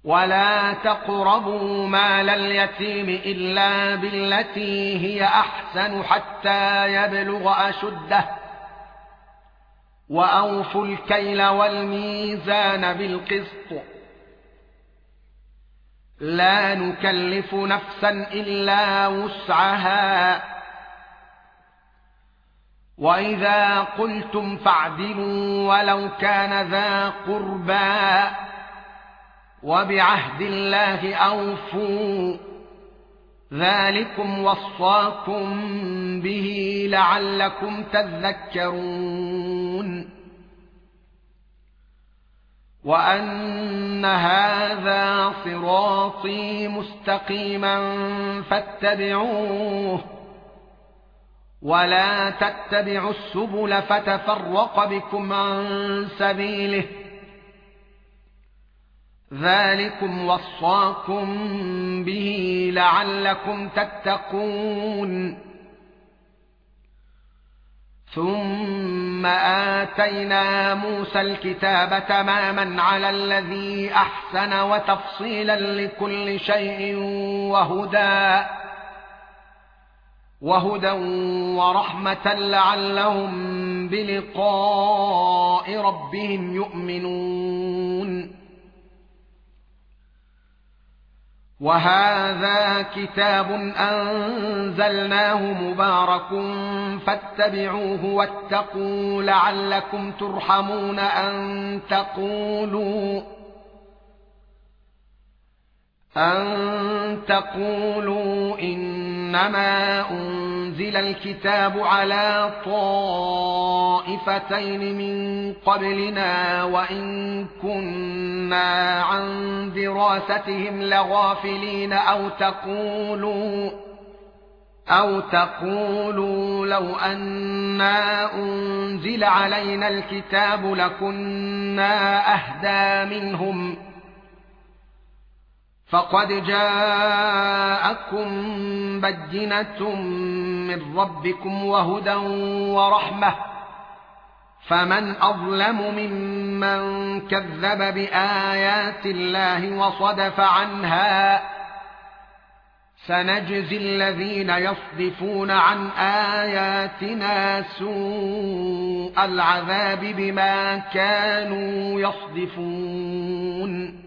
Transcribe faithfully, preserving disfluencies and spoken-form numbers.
ولا تقربوا مال اليتيم إلا بالتي هي أحسن حتى يبلغ أشده وأوفوا الكيل والميزان بالقسط لا نكلف نفسا إلا وسعها وإذا قلتم فاعدلوا ولو كان ذا قربى وبعهد الله أوفوا ذلكم وصاكم به لعلكم تذكرون وأن هذا صراطي مستقيما فاتبعوه ولا تتبعوا السبل فتفرق بكم عن سبيله ذلكم وصاكم به لعلكم تتقون ثم آتينا موسى الكتاب تماما على الذي أحسن وتفصيلا لكل شيء وهدى وهدى ورحمة لعلهم بلقاء ربهم يؤمنون وهذا كتاب أنزلناه مبارك فاتبعوه واتقوا لعلكم ترحمون أن تقولوا أن تقولوا إنما أنزل الكتاب على طائفتين من قبلنا وإن كنا عن دراستهم لغافلين أو تقولوا أو تقولوا لو أنا أنزل علينا الكتاب لكنا أهدى منهم فقد جاءكم بينة من ربكم وهدى ورحمة فمن أظلم ممن كذب بآيات الله وصدف عنها سنجزي الذين يصدفون عن آياتنا سوء العذاب بما كانوا يصدفون